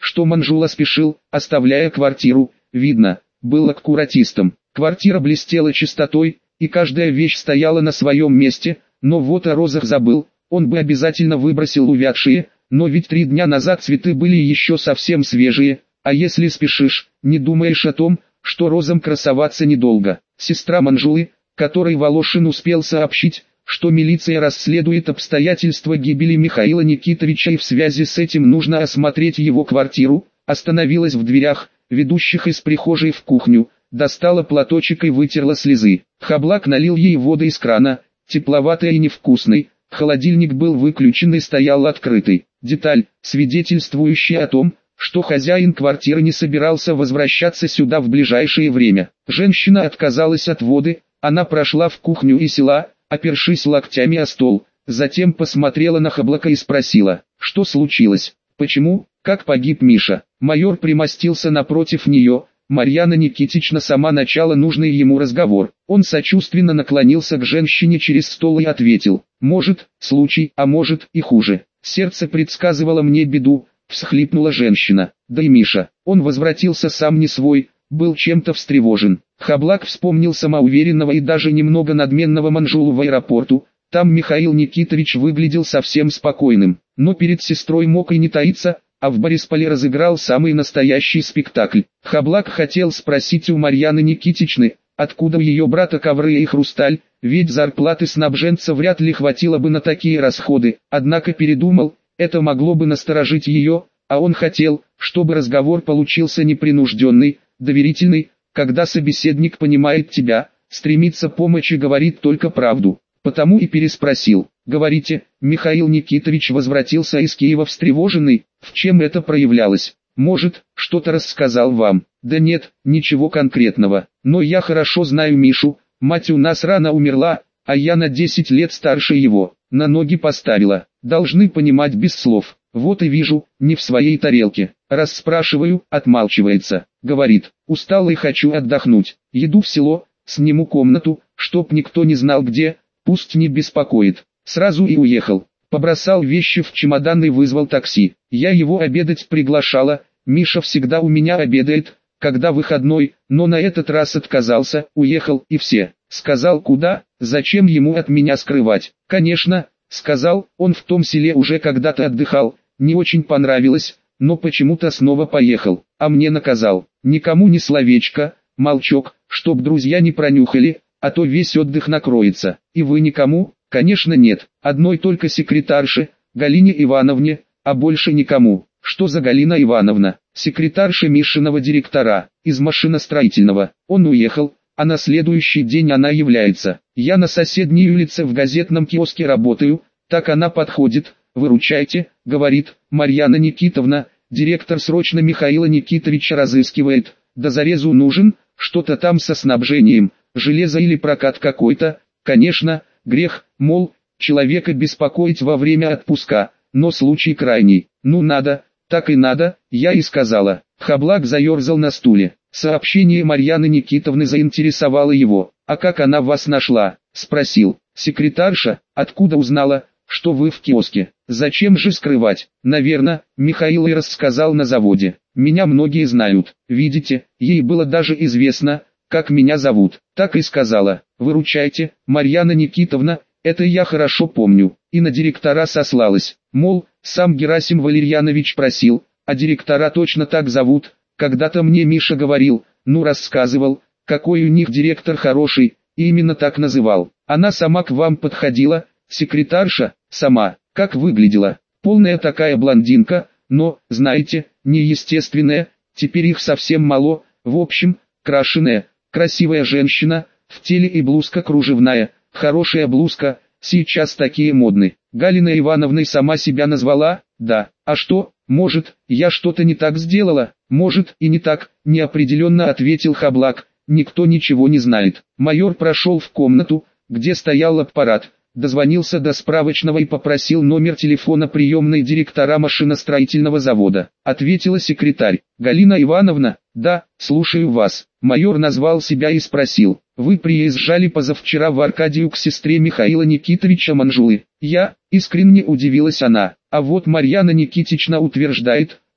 что Манжула спешил, оставляя квартиру, видно, был аккуратистом. Квартира блестела чистотой, и каждая вещь стояла на своем месте, но вот о розах забыл, он бы обязательно выбросил увядшие, но ведь три дня назад цветы были еще совсем свежие, а если спешишь, не думаешь о том, что розам красоваться недолго. Сестра Манжулы, которой Волошин успел сообщить, что милиция расследует обстоятельства гибели Михаила Никитовича и в связи с этим нужно осмотреть его квартиру, остановилась в дверях, ведущих из прихожей в кухню, достала платочек и вытерла слезы. Хаблак налил ей воды из крана, тепловатой и невкусной, холодильник был выключен и стоял открытый. Деталь, свидетельствующая о том, что хозяин квартиры не собирался возвращаться сюда в ближайшее время. Женщина отказалась от воды, она прошла в кухню и села, опершись локтями о стол, затем посмотрела на Хаблака и спросила, что случилось, почему, как погиб Миша. Майор примостился напротив нее, Марьяна Никитична сама начала нужный ему разговор. Он сочувственно наклонился к женщине через стол и ответил, может, случай, а может и хуже. Сердце предсказывало мне беду, всхлипнула женщина. Да и Миша, он возвратился сам не свой, был чем-то встревожен. Хаблак вспомнил самоуверенного и даже немного надменного Манжулу в аэропорту, там Михаил Никитович выглядел совсем спокойным, но перед сестрой мог и не таиться, а в Борисполе разыграл самый настоящий спектакль. Хаблак хотел спросить у Марьяны Никитичны, откуда у ее брата ковры и хрусталь, ведь зарплаты снабженца вряд ли хватило бы на такие расходы, однако передумал, это могло бы насторожить ее, а он хотел, чтобы разговор получился непринужденный, доверительный, когда собеседник понимает тебя, стремится помочь и говорит только правду. Потому и переспросил, говорите, Михаил Никитович возвратился из Киева встревоженный, в чем это проявлялось? Может, что-то рассказал вам? Да нет, ничего конкретного, но я хорошо знаю Мишу, мать у нас рано умерла, а я на десять лет старше его, на ноги поставила, должны понимать без слов. Вот и вижу, не в своей тарелке. Раз спрашиваю, отмалчивается. Говорит, устал и хочу отдохнуть. Еду в село, сниму комнату, чтоб никто не знал где, пусть не беспокоит. Сразу и уехал. Побросал вещи в чемодан и вызвал такси. Я его обедать приглашала, Миша всегда у меня обедает, когда выходной, но на этот раз отказался, уехал и все. Сказал куда, зачем ему от меня скрывать. Конечно, сказал, он в том селе уже когда-то отдыхал. Не очень понравилось, но почему-то снова поехал, а мне наказал, никому ни словечко, молчок, чтоб друзья не пронюхали, а то весь отдых накроется. И вы никому? Конечно нет, одной только секретарше, Галине Ивановне, а больше никому. Что за Галина Ивановна? Секретарша Мишиного директора, из машиностроительного. Он уехал, а на следующий день она является. Я на соседней улице в газетном киоске работаю, так она подходит. «Выручайте», — говорит, Марьяна Никитовна, директор срочно Михаила Никитовича разыскивает, до зарезу нужен, что-то там со снабжением, железо или прокат какой-то, конечно, грех, мол, человека беспокоить во время отпуска, но случай крайний, ну надо, так и надо, я и сказала. Хаблак заерзал на стуле, сообщение Марьяны Никитовны заинтересовало его, а как она вас нашла, спросил, секретарша, откуда узнала, что вы в киоске? Зачем же скрывать? Наверно, Михаил и рассказал на заводе. Меня многие знают. Видите, ей было даже известно, как меня зовут. Так и сказала. Выручайте, Марьяна Никитовна, это я хорошо помню. И на директора сослалась. Мол, сам Герасим Валерьянович просил, а директора точно так зовут. Когда-то мне Миша говорил, ну рассказывал, какой у них директор хороший, и именно так называл. Она сама к вам подходила. Секретарша, сама, как выглядела, полная такая блондинка, но, знаете, неестественная, теперь их совсем мало, в общем, крашеная, красивая женщина, в теле и блузка кружевная, хорошая блузка, сейчас такие модны. Галина Ивановна сама себя назвала, да, а что, может, я что-то не так сделала, может и не так, неопределенно ответил Хаблак, никто ничего не знает. Майор прошел в комнату, где стоял аппарат, дозвонился до справочного и попросил номер телефона приемной директора машиностроительного завода. Ответила секретарь. Галина Ивановна, да, слушаю вас. Майор назвал себя и спросил, вы приезжали позавчера в Аркадию к сестре Михаила Никитовича Манжулы? Я, искренне удивилась она, а вот Марьяна Никитична утверждает,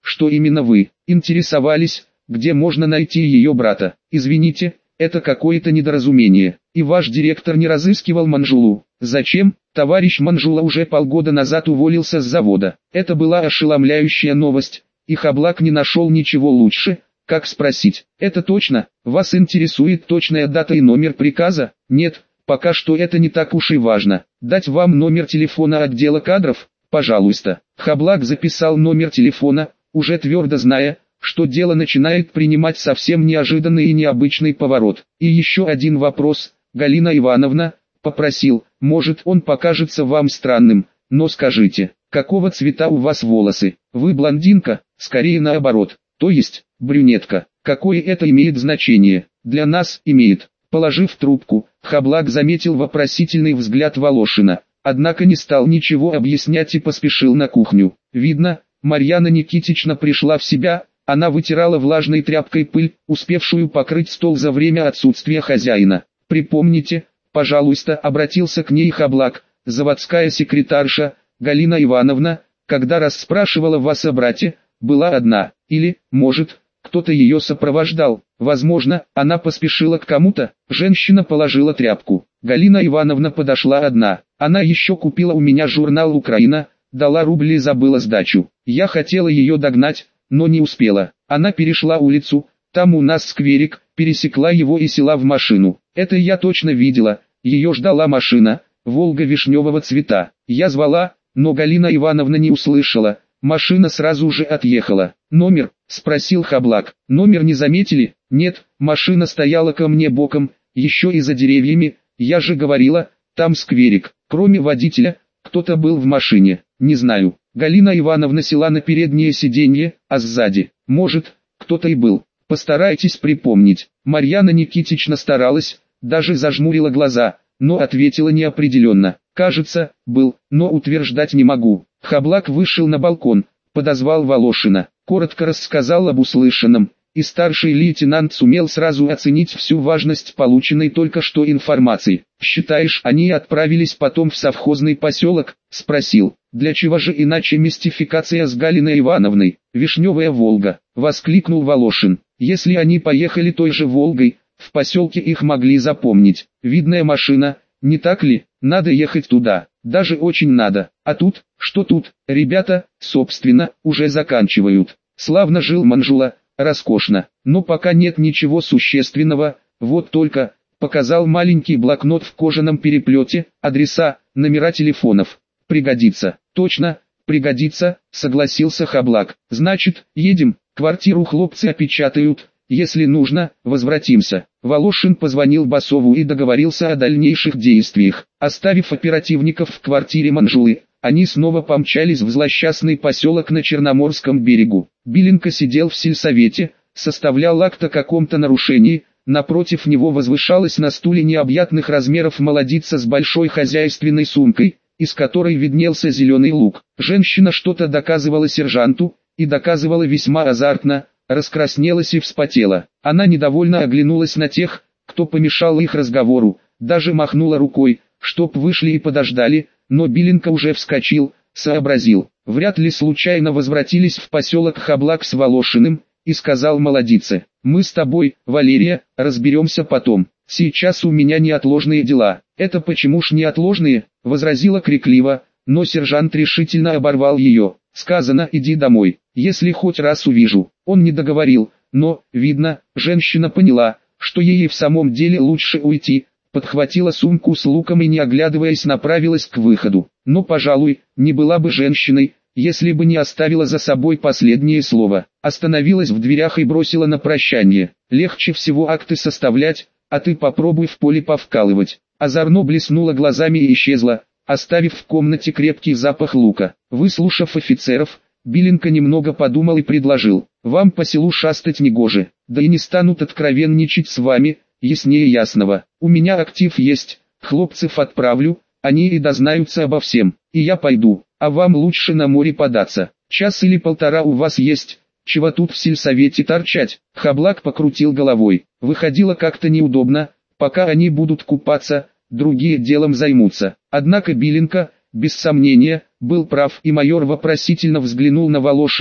что именно вы интересовались, где можно найти ее брата. Извините, это какое-то недоразумение. И ваш директор не разыскивал Манжулу. Зачем? Товарищ Манжула уже полгода назад уволился с завода. Это была ошеломляющая новость, и Хаблак не нашел ничего лучше, как спросить. Это точно? Вас интересует точная дата и номер приказа? Нет, пока что это не так уж и важно. Дать вам номер телефона отдела кадров? Пожалуйста. Хаблак записал номер телефона, уже твердо зная, что дело начинает принимать совсем неожиданный и необычный поворот. И еще один вопрос, Галина Ивановна, попросил, может он покажется вам странным, но скажите, какого цвета у вас волосы? Вы блондинка? Скорее наоборот, то есть, брюнетка. Какое это имеет значение? Для нас имеет. Положив трубку, Хаблак заметил вопросительный взгляд Волошина, однако не стал ничего объяснять и поспешил на кухню. Видно, Марьяна Никитична пришла в себя. Она вытирала влажной тряпкой пыль, успевшую покрыть стол за время отсутствия хозяина. «Припомните, пожалуйста», обратился к ней Хаблак, заводская секретарша, Галина Ивановна, когда расспрашивала вас о брате, была одна, или, может, кто-то ее сопровождал. Возможно, она поспешила к кому-то. Женщина положила тряпку. Галина Ивановна подошла одна. Она еще купила у меня журнал «Украина», дала рубль и забыла сдачу. Я хотела ее догнать, но не успела. Она перешла улицу, там у нас скверик, пересекла его и села в машину. Это я точно видела, ее ждала машина, «Волга» вишневого цвета. Я звала, но Галина Ивановна не услышала, машина сразу же отъехала. «Номер?» – спросил Хаблак. «Номер не заметили?» «Нет, машина стояла ко мне боком, еще и за деревьями, я же говорила, там скверик. Кроме водителя, кто-то был в машине, не знаю». Галина Ивановна села на переднее сиденье, а сзади, может, кто-то и был. Постарайтесь припомнить. Марьяна Никитична старалась, даже зажмурила глаза, но ответила неопределенно. Кажется, был, но утверждать не могу. Хаблак вышел на балкон, подозвал Волошина, коротко рассказал об услышанном, и старший лейтенант сумел сразу оценить всю важность полученной только что информации. «Считаешь, они отправились потом в совхозный поселок?» – спросил. «Для чего же иначе мистификация с Галиной Ивановной? Вишневая Волга!» – воскликнул Волошин. «Если они поехали той же Волгой, в поселке их могли запомнить. Видная машина, не так ли? Надо ехать туда, даже очень надо. А тут, что тут, ребята, собственно, уже заканчивают. Славно жил Манжула, роскошно, но пока нет ничего существенного, вот только...» Показал маленький блокнот в кожаном переплете, адреса, номера телефонов. «Пригодится». «Точно, пригодится», согласился Хаблак. «Значит, едем, квартиру хлопцы опечатают, если нужно, возвратимся». Волошин позвонил Басову и договорился о дальнейших действиях. Оставив оперативников в квартире Манжулы, они снова помчались в злосчастный поселок на Черноморском берегу. Биленко сидел в сельсовете, составлял акт о каком-то нарушении. Напротив него возвышалась на стуле необъятных размеров молодица с большой хозяйственной сумкой, из которой виднелся зеленый лук. Женщина что-то доказывала сержанту, и доказывала весьма азартно, раскраснелась и вспотела. Она недовольно оглянулась на тех, кто помешал их разговору, даже махнула рукой, чтоб вышли и подождали, но Биленко уже вскочил, сообразил. Вряд ли случайно возвратились в поселок Хаблак с Волошиным, и сказал молодице: «Мы с тобой, Валерия, разберемся потом. Сейчас у меня неотложные дела». «Это почему ж неотложные?» — возразила крикливо, но сержант решительно оборвал ее. «Сказано, иди домой, если хоть раз увижу». Он не договорил, но, видно, женщина поняла, что ей и в самом деле лучше уйти, подхватила сумку с луком и не оглядываясь направилась к выходу. Но, пожалуй, не была бы женщиной, если бы не оставила за собой последнее слово. Остановилась в дверях и бросила на прощание: «Легче всего акты составлять, а ты попробуй в поле повкалывать». Озорно блеснула глазами и исчезла, оставив в комнате крепкий запах лука. Выслушав офицеров, Биленко немного подумал и предложил: «Вам по селу шастать негоже, да и не станут откровенничать с вами, яснее ясного. У меня актив есть, хлопцев отправлю, они и дознаются обо всем, и я пойду, а вам лучше на море податься. Час или полтора у вас есть, чего тут в сельсовете торчать». Хаблак покрутил головой. Выходило как-то неудобно, пока они будут купаться, другие делом займутся. Однако Биленко, без сомнения, был прав, и майор вопросительно взглянул на Волошина,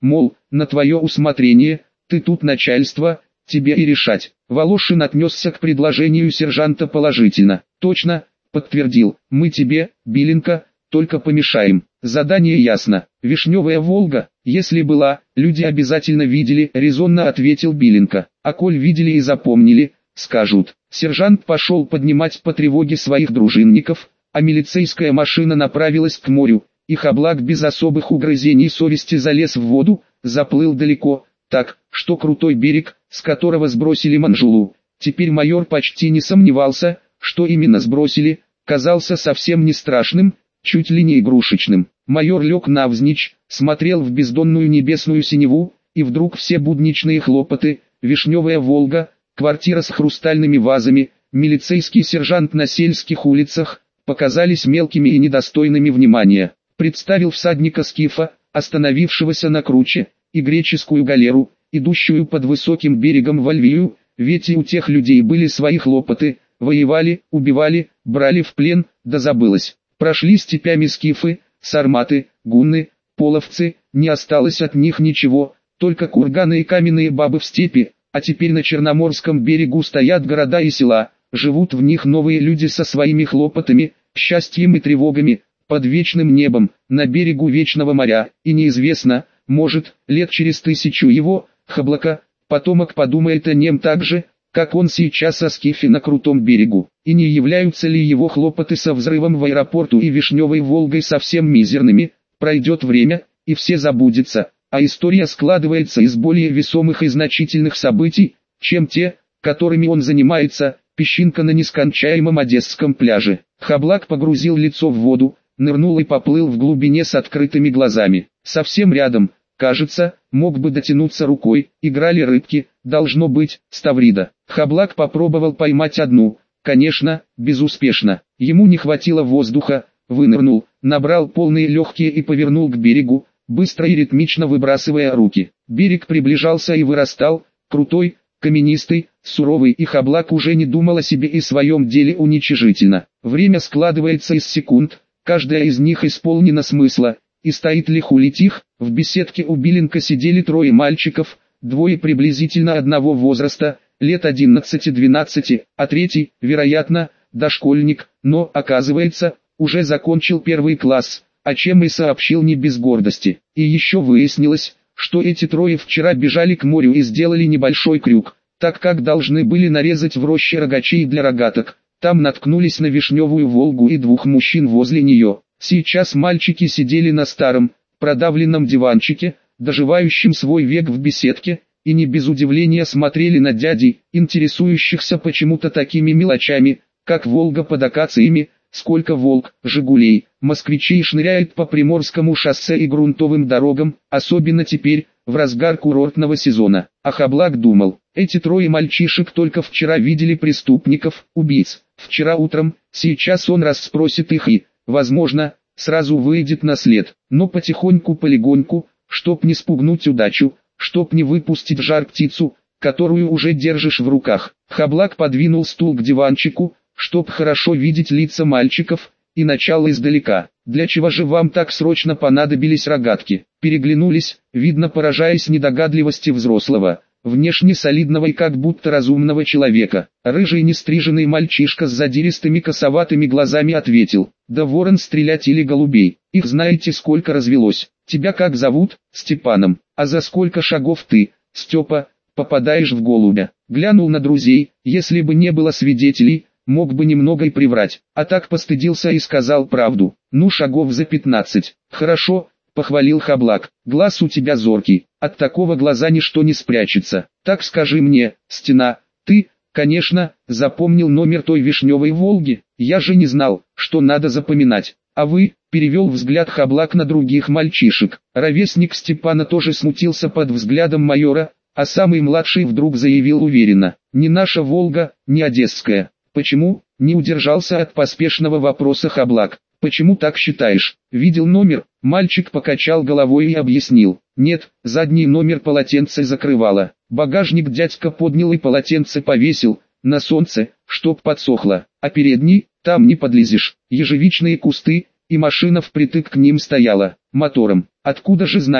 мол, на твое усмотрение, ты тут начальство, тебе и решать. Волошин отнесся к предложению сержанта положительно. Точно, подтвердил, мы тебе, Биленко, только помешаем. Задание ясно. Вишневая Волга, если была, люди обязательно видели, резонно ответил Биленко. А коль видели и запомнили, скажут. Сержант пошел поднимать по тревоге своих дружинников, а милицейская машина направилась к морю. И Хаблак без особых угрызений совести залез в воду, заплыл далеко, так, что крутой берег, с которого сбросили Манжулу. Теперь майор почти не сомневался, что именно сбросили, казался совсем не страшным, чуть ли не игрушечным. Майор лег навзничь, смотрел в бездонную небесную синеву, и вдруг все будничные хлопоты, вишневая Волга, квартира с хрустальными вазами, милицейский сержант на сельских улицах, показались мелкими и недостойными внимания. Представил всадника скифа, остановившегося на круче, и греческую галеру, идущую под высоким берегом в Альвию, ведь и у тех людей были свои хлопоты, воевали, убивали, брали в плен, да забылось. Прошли степями скифы, сарматы, гунны, половцы, не осталось от них ничего, только курганы и каменные бабы в степи, а теперь на Черноморском берегу стоят города и села, живут в них новые люди со своими хлопотами, счастьем и тревогами, под вечным небом, на берегу вечного моря, и неизвестно, может, лет через тысячу его, Хаблака, потомок подумает о нем так же, как он сейчас о скифе на крутом берегу, и не являются ли его хлопоты со взрывом в аэропорту и вишневой Волгой совсем мизерными. Пройдет время, и все забудется, а история складывается из более весомых и значительных событий, чем те, которыми он занимается, песчинка на нескончаемом одесском пляже. Хаблак погрузил лицо в воду, нырнул и поплыл в глубине с открытыми глазами. Совсем рядом, кажется, мог бы дотянуться рукой, играли рыбки, должно быть, ставрида. Хаблак попробовал поймать одну, конечно, безуспешно. Ему не хватило воздуха, вынырнул, набрал полные легкие и повернул к берегу, быстро и ритмично выбрасывая руки. Берег приближался и вырастал, крутой, каменистый, суровый, и Хаблак уже не думал о себе и своем деле уничижительно. Время складывается из секунд, каждая из них исполнена смысла, и стоит ли хулить их. В беседке у Биленко сидели трое мальчиков, двое приблизительно одного возраста, лет одиннадцати-двенадцати, а третий, вероятно, дошкольник, но, оказывается, уже закончил первый класс, о чем и сообщил не без гордости. И еще выяснилось, что эти трое вчера бежали к морю и сделали небольшой крюк, так как должны были нарезать в роще рогачей для рогаток. Там наткнулись на вишневую Волгу и двух мужчин возле нее. Сейчас мальчики сидели на старом, продавленном диванчике, доживающем свой век в беседке, и не без удивления смотрели на дядей, интересующихся почему-то такими мелочами, как Волга под акациями, сколько Волг, Жигулей, москвичей шныряет по Приморскому шоссе и грунтовым дорогам, особенно теперь, в разгар курортного сезона. А Хаблак думал, эти трое мальчишек только вчера видели преступников, убийц. Вчера утром, сейчас он расспросит их и, возможно, сразу выйдет на след, но потихоньку-полегоньку, чтоб не спугнуть удачу, чтоб не выпустить в жар птицу, которую уже держишь в руках. Хаблак подвинул стул к диванчику, чтоб хорошо видеть лица мальчиков, и начал издалека. «Для чего же вам так срочно понадобились рогатки?» Переглянулись, видно поражаясь недогадливости взрослого, внешне солидного и как будто разумного человека. Рыжий нестриженный мальчишка с задиристыми косоватыми глазами ответил: «Да ворон стрелять или голубей, их знаете сколько развелось. Тебя как зовут?» «Степаном. А за сколько шагов ты, Степа, попадаешь в голубя?» Глянул на друзей, если бы не было свидетелей, мог бы немного и приврать, а так постыдился и сказал правду. «Ну, шагов за пятнадцать. Хорошо», — похвалил Хаблак. «Глаз у тебя зоркий, от такого глаза ничто не спрячется. Так скажи мне, Стена, ты, конечно, запомнил номер той вишневой Волги? Я же не знал, что надо запоминать. А вы?» — перевел взгляд Хаблак на других мальчишек. Ровесник Степана тоже смутился под взглядом майора, а самый младший вдруг заявил уверенно: «Не наша Волга, не одесская». «Почему?» — не удержался от поспешного вопроса Хаблак. «Почему так считаешь? Видел номер?» Мальчик покачал головой и объяснил: «Нет, задний номер полотенце закрывало. Багажник дядька поднял и полотенце повесил на солнце, чтоб подсохло, а передний, там не подлезешь, ежевичные кусты, и машина впритык к ним стояла, мотором». «Откуда же знаешь?»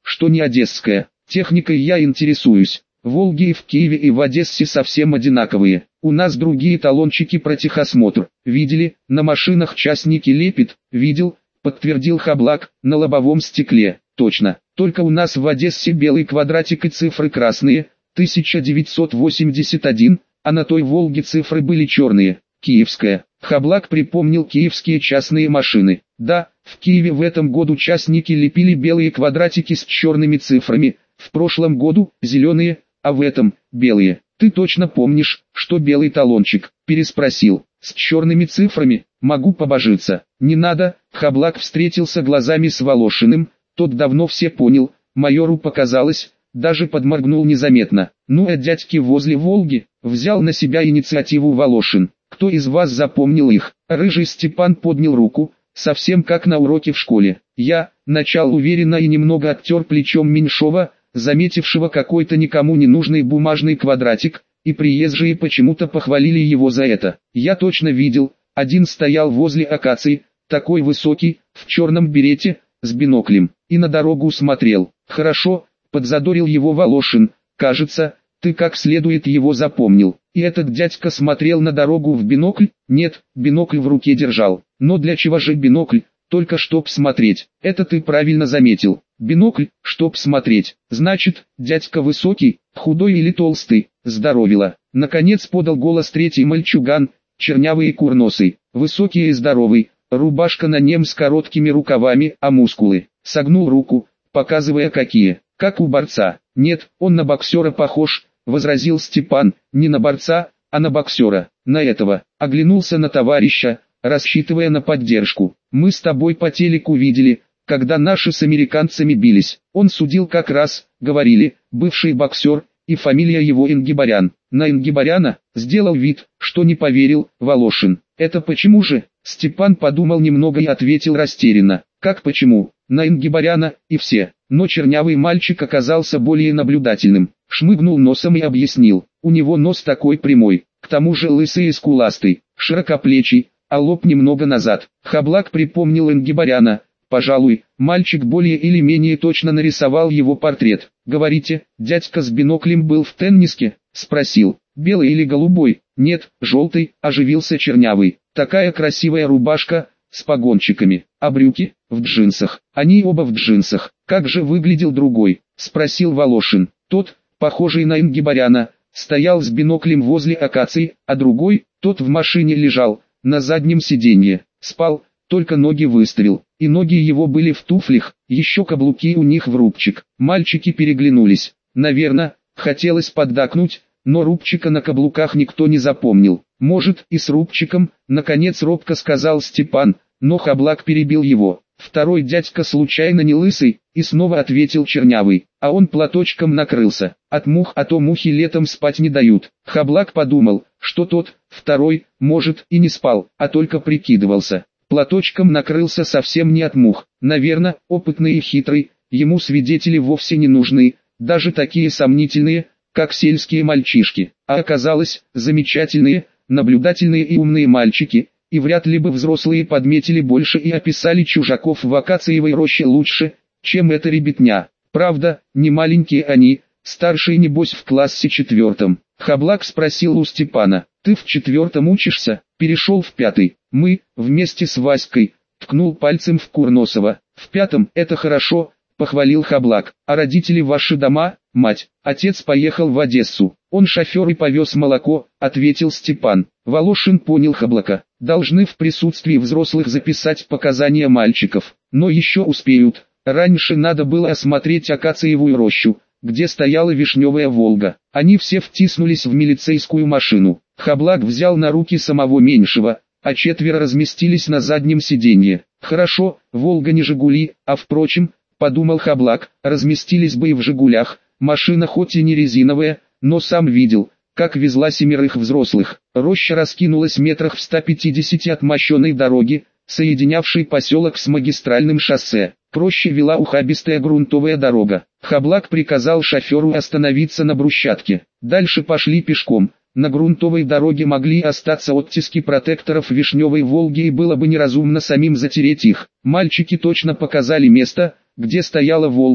что не одесская. Техникой я интересуюсь. Волги и в Киеве и в Одессе совсем одинаковые. У нас другие талончики про техосмотр. Видели, на машинах частники лепит. Видел, подтвердил Хаблак, на лобовом стекле. Точно, только у нас в Одессе белый квадратик и цифры красные, тысяча девятьсот восемьдесят один, а на той Волге цифры были черные, киевская. Хаблак припомнил киевские частные машины. Да, в Киеве в этом году частники лепили белые квадратики с черными цифрами, в прошлом году зеленые, а в этом белые. Ты точно помнишь, что белый талончик? Переспросил. С черными цифрами? Могу побожиться. Не надо. Хаблак встретился глазами с Волошиным. Тот давно все понял, майору показалось, даже подморгнул незаметно. Ну а дядьки возле Волги, взял на себя инициативу Волошин. Кто из вас запомнил их? Рыжий Степан поднял руку, совсем как на уроке в школе. Я, начал уверенно и немного оттер плечом Меньшова, заметившего какой-то никому не нужный бумажный квадратик, и приезжие почему-то похвалили его за это. Я точно видел, один стоял возле акации, такой высокий, в черном берете, с биноклем, и на дорогу смотрел. Хорошо, подзадорил его Волошин, кажется, ты как следует его запомнил. И этот дядька смотрел на дорогу в бинокль? Нет, бинокль в руке держал. Но для чего же бинокль? Только чтоб смотреть. Это ты правильно заметил. Бинокль, чтоб смотреть. Значит, дядька высокий, худой или толстый, здоровило. Наконец подал голос третий мальчуган, чернявый и курносый, высокий и здоровый, рубашка на нем с короткими рукавами, а мускулы. Согнул руку, показывая какие. Как у борца. Нет, он на боксера похож, возразил Степан, не на борца, а на боксера. На этого. Оглянулся на товарища, рассчитывая на поддержку. Мы с тобой по телеку видели, когда наши с американцами бились. Он судил как раз, говорили, бывший боксер, и фамилия его Ингибарян. На Ингибаряна, сделал вид, что не поверил, Волошин. Это почему же? Степан подумал немного и ответил растерянно. Как почему? На Ингибаряна, и все. Но чернявый мальчик оказался более наблюдательным. Шмыгнул носом и объяснил. У него нос такой прямой, к тому же лысый и скуластый, широкоплечий, а лоб немного назад. Хаблак припомнил Ингибаряна. Пожалуй, мальчик более или менее точно нарисовал его портрет. «Говорите, дядька с биноклем был в тенниске?» — спросил. «Белый или голубой?» «Нет, желтый», — оживился чернявый. «Такая красивая рубашка, с погончиками, а брюки, в джинсах». «Они оба в джинсах. Как же выглядел другой?» — спросил Волошин. Тот, похожий на Ингибаряна, стоял с биноклем возле акации, а другой, тот в машине лежал, на заднем сиденье, спал, только ноги выставил, и ноги его были в туфлях, еще каблуки у них в рубчик. Мальчики переглянулись. Наверное, хотелось поддакнуть, но рубчика на каблуках никто не запомнил. Может, и с рубчиком, наконец робко сказал Степан, но Хаблак перебил его. Второй дядька случайно не лысый, и снова ответил чернявый, а он платочком накрылся. От мух, а то мухи летом спать не дают. Хаблак подумал, что тот, второй, может, и не спал, а только прикидывался. Платочком накрылся совсем не от мух. Наверное, опытный и хитрый, ему свидетели вовсе не нужны, даже такие сомнительные, как сельские мальчишки. А оказалось, замечательные, наблюдательные и умные мальчики, и вряд ли бы взрослые подметили больше и описали чужаков в акациевой роще лучше, чем эта ребятня. Правда, не маленькие они, старшие небось в классе четвертом. Хаблак спросил у Степана, ты в четвертом учишься? Перешел в пятый. Мы, вместе с Васькой, ткнул пальцем в Курносова. В пятом, это хорошо, похвалил Хаблак. А родители ваши дома? Мать, отец поехал в Одессу. Он шофер и повез молоко, ответил Степан. Волошин понял Хаблака. Должны в присутствии взрослых записать показания мальчиков. Но еще успеют. Раньше надо было осмотреть акациевую рощу, где стояла вишневая Волга. Они все втиснулись в милицейскую машину. Хаблак взял на руки самого меньшего, а четверо разместились на заднем сиденье. Хорошо, Волга не Жигули, а впрочем, подумал Хаблак, разместились бы и в Жигулях. Машина хоть и не резиновая, но сам видел, как везла семерых взрослых. Роща раскинулась метрах в ста пятидесяти от мощеной дороги, соединявшей поселок с магистральным шоссе. К роще вела ухабистая грунтовая дорога. Хаблак приказал шоферу остановиться на брусчатке. Дальше пошли пешком. На грунтовой дороге могли остаться оттиски протекторов вишневой Волги и было бы неразумно самим затереть их. Мальчики точно показали место, где стояла Волга,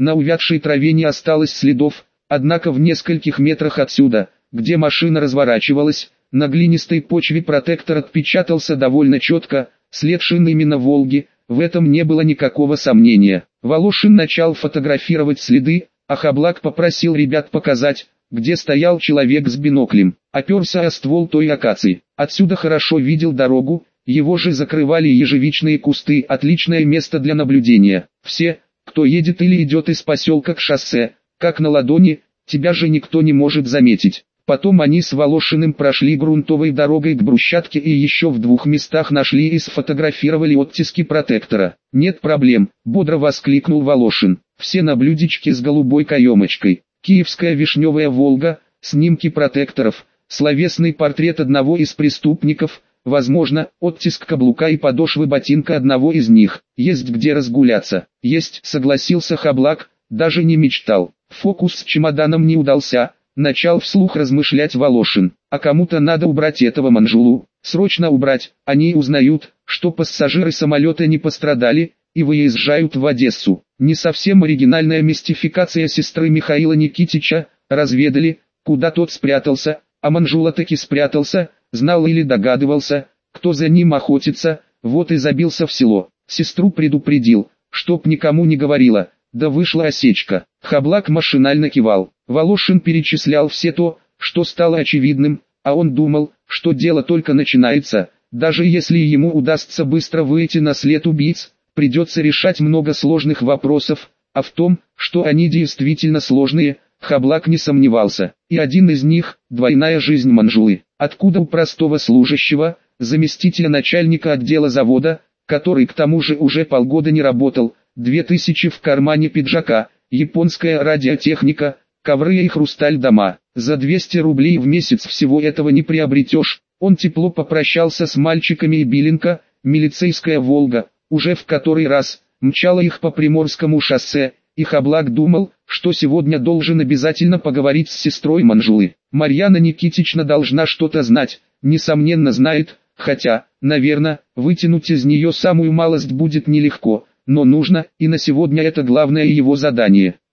На увядшей траве не осталось следов, однако в нескольких метрах отсюда, где машина разворачивалась, на глинистой почве протектор отпечатался довольно четко, след шин именно «Волги», в этом не было никакого сомнения. Волошин начал фотографировать следы, а Хаблак попросил ребят показать, где стоял человек с биноклем. Оперся о ствол той акации. Отсюда хорошо видел дорогу, его же закрывали ежевичные кусты, отличное место для наблюдения. Все, кто едет или идет из поселка к шоссе, как на ладони, тебя же никто не может заметить. Потом они с Волошиным прошли грунтовой дорогой к брусчатке и еще в двух местах нашли и сфотографировали оттиски протектора. «Нет проблем», — бодро воскликнул Волошин. «Все на блюдечке с голубой каемочкой. Киевская вишневая Волга, снимки протекторов, словесный портрет одного из преступников, возможно, оттиск каблука и подошвы ботинка одного из них. Есть где разгуляться». «Есть», — согласился Хаблак, даже не мечтал. Фокус с чемоданом не удался. Начал вслух размышлять Волошин. А кому-то надо убрать этого манжулу. Срочно убрать. Они узнают, что пассажиры самолета не пострадали, и выезжают в Одессу. Не совсем оригинальная мистификация сестры Михаила Никитича. Разведали, куда тот спрятался, а манжула таки спрятался, знал или догадывался, кто за ним охотится, вот и забился в село. Сестру предупредил, чтоб никому не говорила, да вышла осечка. Хаблак машинально кивал. Волошин перечислял все то, что стало очевидным, а он думал, что дело только начинается. Даже если ему удастся быстро выйти на след убийц, придется решать много сложных вопросов, а в том, что они действительно сложные, Хаблак не сомневался. И один из них – двойная жизнь манжулы. Откуда у простого служащего, заместителя начальника отдела завода, который к тому же уже полгода не работал, две тысячи в кармане пиджака, японская радиотехника, ковры и хрусталь дома. За двести рублей в месяц всего этого не приобретешь. Он тепло попрощался с мальчиками и Биленко, милицейская «Волга», уже в который раз, мчала их по Приморскому шоссе, и Хаблак думал, что сегодня должен обязательно поговорить с сестрой манжулы. Марьяна Никитична должна что-то знать, несомненно знает, хотя, наверное, вытянуть из нее самую малость будет нелегко, но нужно, и на сегодня это главное его задание.